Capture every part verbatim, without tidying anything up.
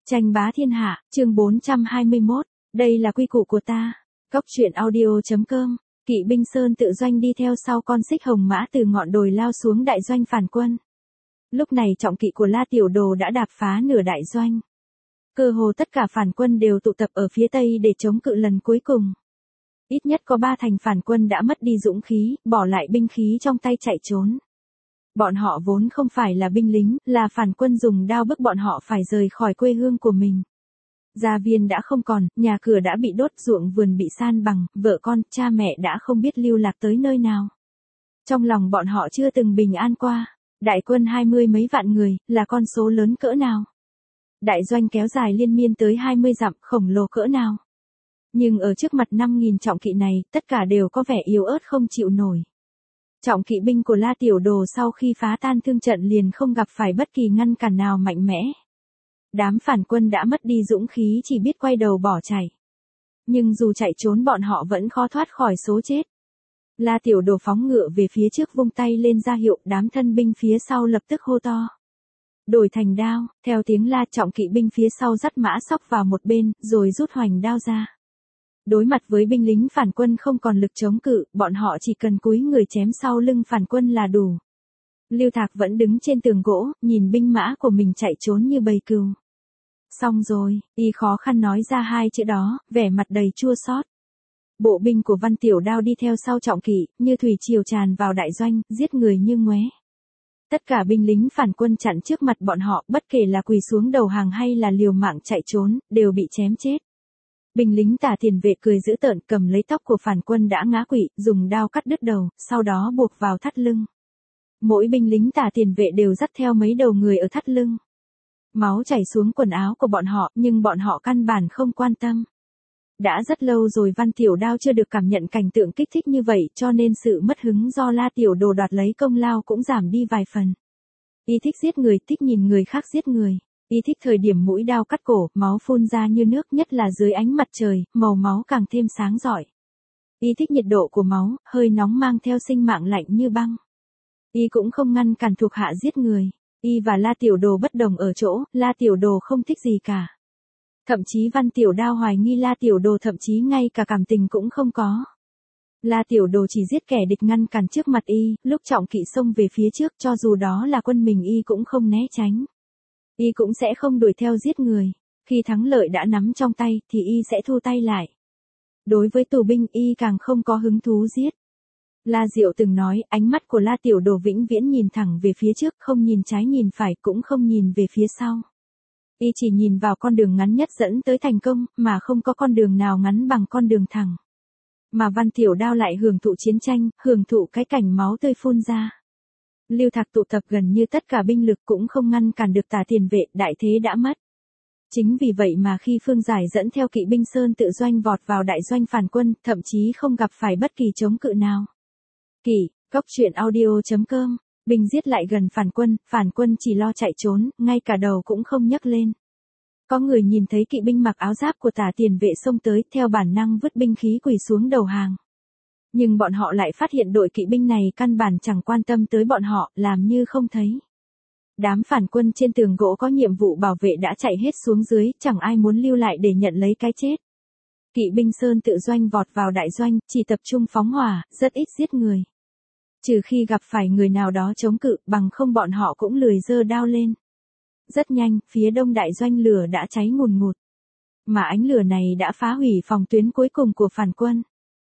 Tranh bá thiên hạ, chương bốn trăm hai mươi mốt, đây là quy củ của ta. Cóc truyện audio.com, Kỵ binh Sơn Tự Doanh đi theo sau con xích hồng mã từ ngọn đồi lao xuống đại doanh phản quân. Lúc này trọng kỵ của La Tiểu Đồ đã đạp phá nửa đại doanh. Cơ hồ tất cả phản quân đều tụ tập ở phía tây để chống cự lần cuối cùng. Ít nhất có ba thành phản quân đã mất đi dũng khí, bỏ lại binh khí trong tay chạy trốn. Bọn họ vốn không phải là binh lính, là phản quân dùng đao bức bọn họ phải rời khỏi quê hương của mình. Gia viên đã không còn, nhà cửa đã bị đốt, ruộng vườn bị san bằng, vợ con, cha mẹ đã không biết lưu lạc tới nơi nào. Trong lòng bọn họ chưa từng bình an qua. Đại quân hai mươi mấy vạn người, là con số lớn cỡ nào? Đại doanh kéo dài liên miên tới hai mươi dặm, khổng lồ cỡ nào? Nhưng ở trước mặt năm nghìn trọng kỵ này, tất cả đều có vẻ yếu ớt không chịu nổi. Trọng kỵ binh của La Tiểu Đồ sau khi phá tan thương trận liền không gặp phải bất kỳ ngăn cản nào mạnh mẽ. Đám phản quân đã mất đi dũng khí, chỉ biết quay đầu bỏ chạy. Nhưng dù chạy trốn bọn họ vẫn khó thoát khỏi số chết. La Tiểu Đồ phóng ngựa về phía trước, vung tay lên ra hiệu, đám thân binh phía sau lập tức hô to. Đổi thành đao, theo tiếng la, trọng kỵ binh phía sau dắt mã sóc vào một bên, rồi rút hoành đao ra. Đối mặt với binh lính phản quân không còn lực chống cự, bọn họ chỉ cần cúi người chém sau lưng phản quân là đủ. Lưu Thạc vẫn đứng trên tường gỗ, nhìn binh mã của mình chạy trốn như bầy cừu. Xong rồi, y khó khăn nói ra hai chữ đó, vẻ mặt đầy chua xót. Bộ binh của Văn Tiểu Đao đi theo sau trọng kỵ, như thủy triều tràn vào đại doanh, giết người như ngoé. Tất cả binh lính phản quân chặn trước mặt bọn họ, bất kể là quỳ xuống đầu hàng hay là liều mạng chạy trốn, đều bị chém chết. Binh lính Tả Tiền Vệ cười dữ tợn, cầm lấy tóc của phản quân đã ngã quỵ, dùng đao cắt đứt đầu, sau đó buộc vào thắt lưng. Mỗi binh lính Tả Tiền Vệ đều dắt theo mấy đầu người ở thắt lưng. Máu chảy xuống quần áo của bọn họ, nhưng bọn họ căn bản không quan tâm. Đã rất lâu rồi Văn Tiểu Đao chưa được cảm nhận cảnh tượng kích thích như vậy, cho nên sự mất hứng do La Tiểu Đồ đoạt lấy công lao cũng giảm đi vài phần. Y thích giết người, thích nhìn người khác giết người. Y thích thời điểm mũi đao cắt cổ, máu phun ra như nước, nhất là dưới ánh mặt trời, màu máu càng thêm sáng rọi. Y thích nhiệt độ của máu, hơi nóng mang theo sinh mạng lạnh như băng. Y cũng không ngăn cản thuộc hạ giết người. Y và La Tiểu Đồ bất đồng ở chỗ, La Tiểu Đồ không thích gì cả. Thậm chí Văn Tiểu Đao hoài nghi La Tiểu Đồ thậm chí ngay cả cảm tình cũng không có. La Tiểu Đồ chỉ giết kẻ địch ngăn cản trước mặt y, lúc trọng kỵ xông về phía trước, cho dù đó là quân mình y cũng không né tránh. Y cũng sẽ không đuổi theo giết người. Khi thắng lợi đã nắm trong tay, thì y sẽ thu tay lại. Đối với tù binh, y càng không có hứng thú giết. La Diệu từng nói, ánh mắt của La Tiểu Đồ vĩnh viễn nhìn thẳng về phía trước, không nhìn trái nhìn phải, cũng không nhìn về phía sau. Y chỉ nhìn vào con đường ngắn nhất dẫn tới thành công, mà không có con đường nào ngắn bằng con đường thẳng. Mà Văn Tiểu Đao lại hưởng thụ chiến tranh, hưởng thụ cái cảnh máu tươi phun ra. Lưu Thạc tụ tập gần như tất cả binh lực cũng không ngăn cản được Tả Tiền Vệ, đại thế đã mất. Chính vì vậy mà khi Phương Giải dẫn theo kỵ binh Sơn Tự Doanh vọt vào đại doanh phản quân, thậm chí không gặp phải bất kỳ chống cự nào. Kỵ, Cóc truyện audio.com, binh giết lại gần phản quân, phản quân chỉ lo chạy trốn, ngay cả đầu cũng không nhấc lên. Có người nhìn thấy kỵ binh mặc áo giáp của Tả Tiền Vệ xông tới, theo bản năng vứt binh khí quỳ xuống đầu hàng. Nhưng bọn họ lại phát hiện đội kỵ binh này căn bản chẳng quan tâm tới bọn họ, làm như không thấy. Đám phản quân trên tường gỗ có nhiệm vụ bảo vệ đã chạy hết xuống dưới, chẳng ai muốn lưu lại để nhận lấy cái chết. Kỵ binh Sơn Tự Doanh vọt vào đại doanh, chỉ tập trung phóng hỏa, rất ít giết người. Trừ khi gặp phải người nào đó chống cự, bằng không bọn họ cũng lười giơ đao lên. Rất nhanh, phía đông đại doanh lửa đã cháy ngùn ngụt. Mà ánh lửa này đã phá hủy phòng tuyến cuối cùng của phản quân.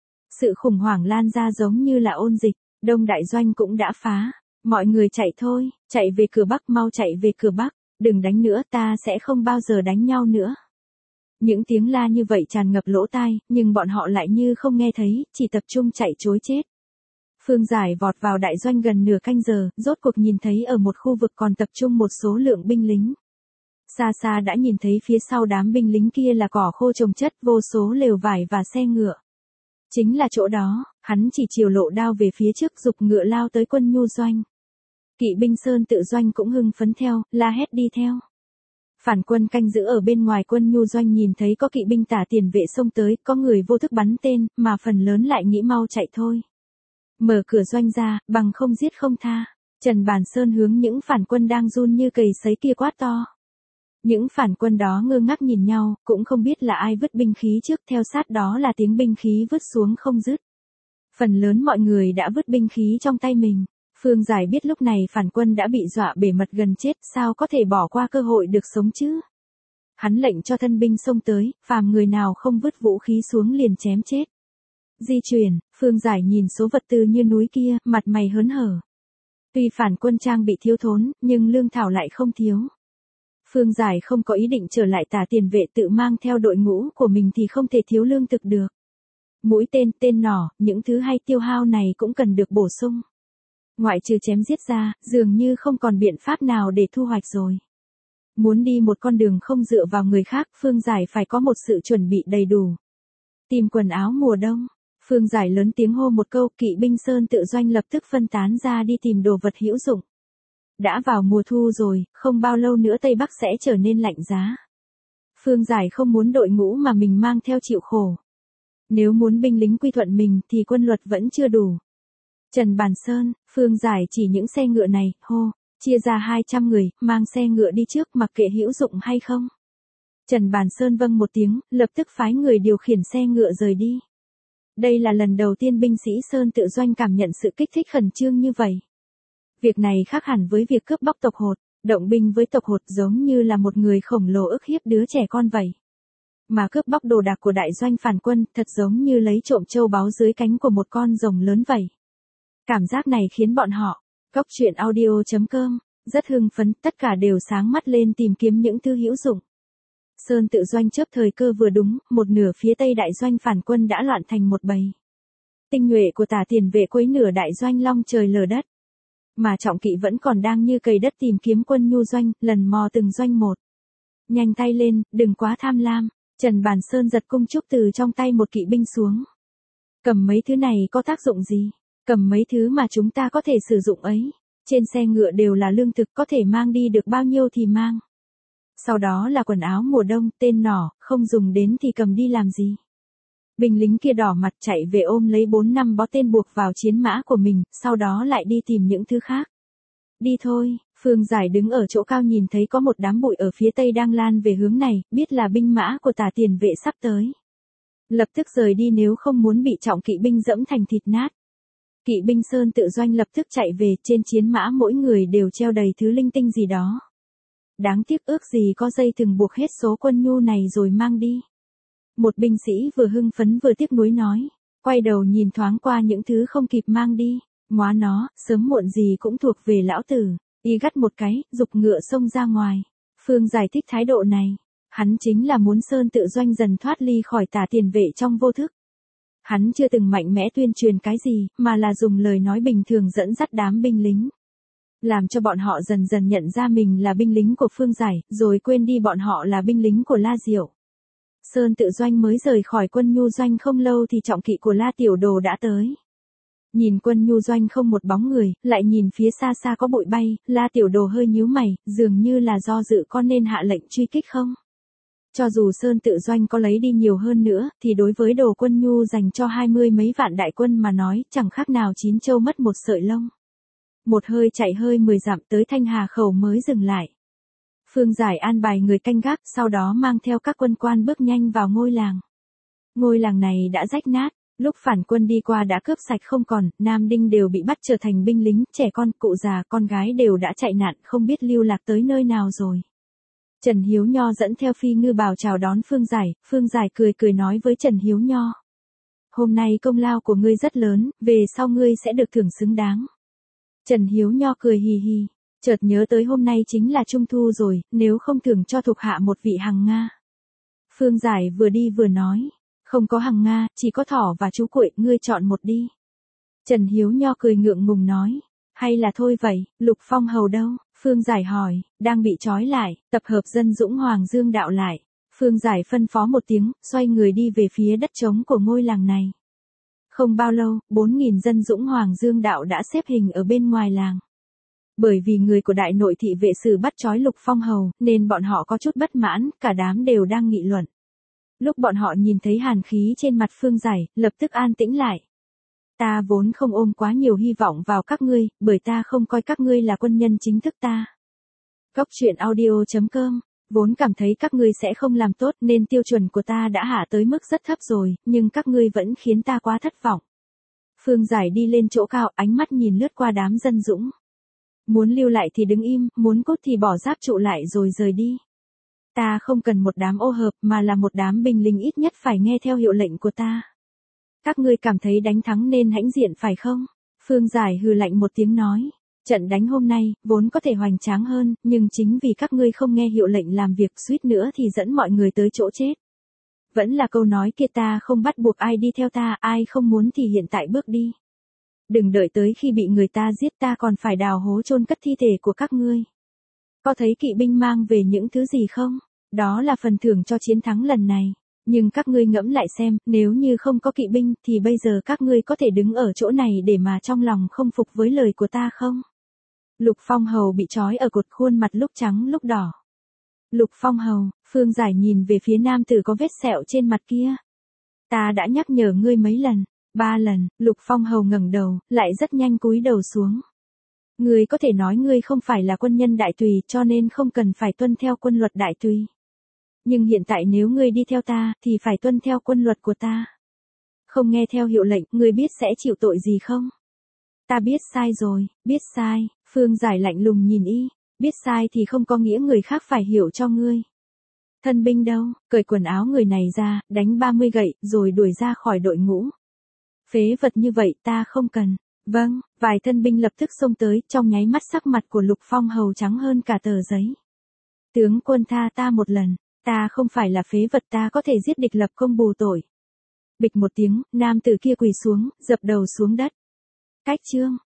Sự khủng hoảng lan ra giống như là ôn dịch, đông đại doanh cũng đã phá. Mọi người chạy thôi, chạy về cửa Bắc, mau chạy về cửa Bắc, đừng đánh nữa, ta sẽ không bao giờ đánh nhau nữa. Những tiếng la như vậy tràn ngập lỗ tai, nhưng bọn họ lại như không nghe thấy, chỉ tập trung chạy trối chết. Phương Giải vọt vào đại doanh gần nửa canh giờ, rốt cuộc nhìn thấy ở một khu vực còn tập trung một số lượng binh lính. Xa xa đã nhìn thấy phía sau đám binh lính kia là cỏ khô chồng chất, vô số lều vải và xe ngựa. Chính là chỗ đó, hắn chỉ chiều lộ đao về phía trước, giục ngựa lao tới quân nhu doanh. Kỵ binh Sơn Tự Doanh cũng hưng phấn theo, la hét đi theo. Phản quân canh giữ ở bên ngoài quân nhu doanh nhìn thấy có kỵ binh Tả Tiền Vệ xông tới, có người vô thức bắn tên, mà phần lớn lại nghĩ mau chạy thôi. Mở cửa doanh ra, bằng không giết không tha. Trần Bàn Sơn hướng những phản quân đang run như cầy sấy kia quát to. Những phản quân đó ngơ ngác nhìn nhau, cũng không biết là ai vứt binh khí trước, theo sát đó là tiếng binh khí vứt xuống không dứt. Phần lớn mọi người đã vứt binh khí trong tay mình. Phương Giải biết lúc này phản quân đã bị dọa bể mật gần chết, sao có thể bỏ qua cơ hội được sống chứ? Hắn lệnh cho thân binh xông tới, phàm người nào không vứt vũ khí xuống liền chém chết. Di chuyển, Phương Giải nhìn số vật tư như núi kia, mặt mày hớn hở. Tuy phản quân trang bị thiếu thốn, nhưng lương thảo lại không thiếu. Phương Giải không có ý định trở lại Tả Tiền Vệ, tự mang theo đội ngũ của mình thì không thể thiếu lương thực được. Mũi tên, tên nỏ, những thứ hay tiêu hao này cũng cần được bổ sung. Ngoại trừ chém giết ra, dường như không còn biện pháp nào để thu hoạch rồi. Muốn đi một con đường không dựa vào người khác, Phương Giải phải có một sự chuẩn bị đầy đủ. Tìm quần áo mùa đông. Phương Giải lớn tiếng hô một câu, kỵ binh Sơn Tự Doanh lập tức phân tán ra đi tìm đồ vật hữu dụng. Đã vào mùa thu rồi, không bao lâu nữa Tây Bắc sẽ trở nên lạnh giá. Phương Giải không muốn đội ngũ mà mình mang theo chịu khổ. Nếu muốn binh lính quy thuận mình thì quân luật vẫn chưa đủ. Trần Bàn Sơn, Phương Giải chỉ những xe ngựa này, hô, chia ra hai trăm người, mang xe ngựa đi trước mặc kệ hữu dụng hay không. Trần Bàn Sơn vâng một tiếng, lập tức phái người điều khiển xe ngựa rời đi. Đây là lần đầu tiên binh sĩ Sơn Tự Doanh cảm nhận sự kích thích khẩn trương như vậy. Việc này khác hẳn với việc cướp bóc tộc Hột, động binh với tộc Hột giống như là một người khổng lồ ức hiếp đứa trẻ con vậy. Mà cướp bóc đồ đạc của đại doanh phản quân thật giống như lấy trộm châu báu dưới cánh của một con rồng lớn vậy. Cảm giác này khiến bọn họ, Cóc Truyện Audio chấm com, rất hưng phấn, tất cả đều sáng mắt lên tìm kiếm những thứ hữu dụng. Sơn Tự Doanh chớp thời cơ vừa đúng, một nửa phía tây đại doanh phản quân đã loạn thành một bầy. Tinh nhuệ của Tả Tiền Vệ quấy nửa đại doanh long trời lở đất. Mà trọng kỵ vẫn còn đang như cày đất tìm kiếm quân nhu doanh, lần mò từng doanh một. Nhanh tay lên, đừng quá tham lam. Trần Bàn Sơn giật cung trúc từ trong tay một kỵ binh xuống. Cầm mấy thứ này có tác dụng gì? Cầm mấy thứ mà chúng ta có thể sử dụng ấy. Trên xe ngựa đều là lương thực, có thể mang đi được bao nhiêu thì mang. Sau đó là quần áo mùa đông, tên nỏ, không dùng đến thì cầm đi làm gì. Binh lính kia đỏ mặt chạy về ôm lấy bốn năm bó tên buộc vào chiến mã của mình, sau đó lại đi tìm những thứ khác. Đi thôi, Phương Giải đứng ở chỗ cao nhìn thấy có một đám bụi ở phía tây đang lan về hướng này, biết là binh mã của Tả Tiền Vệ sắp tới. Lập tức rời đi nếu không muốn bị trọng kỵ binh dẫm thành thịt nát. Kỵ binh Sơn Tự Doanh lập tức chạy về, trên chiến mã mỗi người đều treo đầy thứ linh tinh gì đó. Đáng tiếc ước gì có dây thừng buộc hết số quân nhu này rồi mang đi. Một binh sĩ vừa hưng phấn vừa tiếc nuối nói, quay đầu nhìn thoáng qua những thứ không kịp mang đi, móa nó, sớm muộn gì cũng thuộc về lão tử, y gắt một cái, giục ngựa xông ra ngoài. Phương giải thích thái độ này, hắn chính là muốn Sơn Tự Doanh dần thoát ly khỏi Tả Tiền Vệ trong vô thức. Hắn chưa từng mạnh mẽ tuyên truyền cái gì, mà là dùng lời nói bình thường dẫn dắt đám binh lính. Làm cho bọn họ dần dần nhận ra mình là binh lính của Phương Giải, rồi quên đi bọn họ là binh lính của La Diệu. Sơn Tự Doanh mới rời khỏi quân nhu doanh không lâu thì trọng kỵ của La Tiểu Đồ đã tới. Nhìn quân nhu doanh không một bóng người, lại nhìn phía xa xa có bụi bay, La Tiểu Đồ hơi nhíu mày, dường như là do dự có nên hạ lệnh truy kích không? Cho dù Sơn Tự Doanh có lấy đi nhiều hơn nữa, thì đối với đồ quân nhu dành cho hai mươi mấy vạn đại quân mà nói, chẳng khác nào chín châu mất một sợi lông. Một hơi chạy hơi mười dặm tới Thanh Hà Khẩu mới dừng lại. Phương Giải an bài người canh gác, sau đó mang theo các quân quan bước nhanh vào ngôi làng. Ngôi làng này đã rách nát, lúc phản quân đi qua đã cướp sạch không còn, nam đinh đều bị bắt trở thành binh lính, trẻ con, cụ già, con gái đều đã chạy nạn, không biết lưu lạc tới nơi nào rồi. Trần Hiếu Nho dẫn theo phi ngư bào chào đón Phương Giải, Phương Giải cười cười nói với Trần Hiếu Nho. Hôm nay công lao của ngươi rất lớn, về sau ngươi sẽ được thưởng xứng đáng. Trần Hiếu Nho cười hì hì, chợt nhớ tới hôm nay chính là Trung Thu rồi, nếu không thưởng cho thuộc hạ một vị hằng Nga. Phương Giải vừa đi vừa nói, không có hằng Nga, chỉ có thỏ và chú cuội, ngươi chọn một đi. Trần Hiếu Nho cười ngượng ngùng nói, hay là thôi vậy, Lục Phong hầu đâu? Phương Giải hỏi, đang bị trói lại, tập hợp dân dũng Hoàng Dương đạo lại. Phương Giải phân phó một tiếng, xoay người đi về phía đất trống của ngôi làng này. Không bao lâu, bốn nghìn dân dũng Hoàng Dương đạo đã xếp hình ở bên ngoài làng. Bởi vì người của đại nội thị vệ sử bắt trói Lục Phong hầu, nên bọn họ có chút bất mãn, cả đám đều đang nghị luận. Lúc bọn họ nhìn thấy hàn khí trên mặt Phương Giải, lập tức an tĩnh lại. Ta vốn không ôm quá nhiều hy vọng vào các ngươi, bởi ta không coi các ngươi là quân nhân chính thức ta. Cóc Truyện Audio chấm com Vốn cảm thấy các ngươi sẽ không làm tốt nên tiêu chuẩn của ta đã hạ tới mức rất thấp rồi, nhưng các ngươi vẫn khiến ta quá thất vọng. Phương Giải đi lên chỗ cao, ánh mắt nhìn lướt qua đám dân dũng. Muốn lưu lại thì đứng im, muốn cốt thì bỏ giáp trụ lại rồi rời đi. Ta không cần một đám ô hợp mà là một đám binh lính ít nhất phải nghe theo hiệu lệnh của ta. Các ngươi cảm thấy đánh thắng nên hãnh diện phải không? Phương Giải hừ lạnh một tiếng nói. Trận đánh hôm nay, vốn có thể hoành tráng hơn, nhưng chính vì các ngươi không nghe hiệu lệnh làm việc suýt nữa thì dẫn mọi người tới chỗ chết. Vẫn là câu nói kia, ta không bắt buộc ai đi theo ta, ai không muốn thì hiện tại bước đi. Đừng đợi tới khi bị người ta giết ta còn phải đào hố chôn cất thi thể của các ngươi. Có thấy kỵ binh mang về những thứ gì không? Đó là phần thưởng cho chiến thắng lần này. Nhưng các ngươi ngẫm lại xem, nếu như không có kỵ binh thì bây giờ các ngươi có thể đứng ở chỗ này để mà trong lòng không phục với lời của ta không? Lục Phong Hầu bị trói ở cột, khuôn mặt lúc trắng lúc đỏ. Lục Phong Hầu, Phương Giải nhìn về phía nam tử có vết sẹo trên mặt kia. Ta đã nhắc nhở ngươi mấy lần, ba lần. Lục Phong Hầu ngẩng đầu, lại rất nhanh cúi đầu xuống. Ngươi có thể nói ngươi không phải là quân nhân đại tùy cho nên không cần phải tuân theo quân luật đại tùy. Nhưng hiện tại nếu ngươi đi theo ta thì phải tuân theo quân luật của ta. Không nghe theo hiệu lệnh, ngươi biết sẽ chịu tội gì không? Ta biết sai rồi, biết sai. Phương Giải lạnh lùng nhìn y. Biết sai thì không có nghĩa người khác phải hiểu cho ngươi. Thân binh đâu, cởi quần áo người này ra, đánh ba mươi gậy, rồi đuổi ra khỏi đội ngũ. Phế vật như vậy ta không cần. Vâng, vài thân binh lập tức xông tới, trong nháy mắt sắc mặt của Lục Phong Hầu trắng hơn cả tờ giấy. Tướng quân tha ta một lần, ta không phải là phế vật, ta có thể giết địch lập công bù tội. Bịch một tiếng, nam tử kia quỳ xuống, dập đầu xuống đất. Cách chương.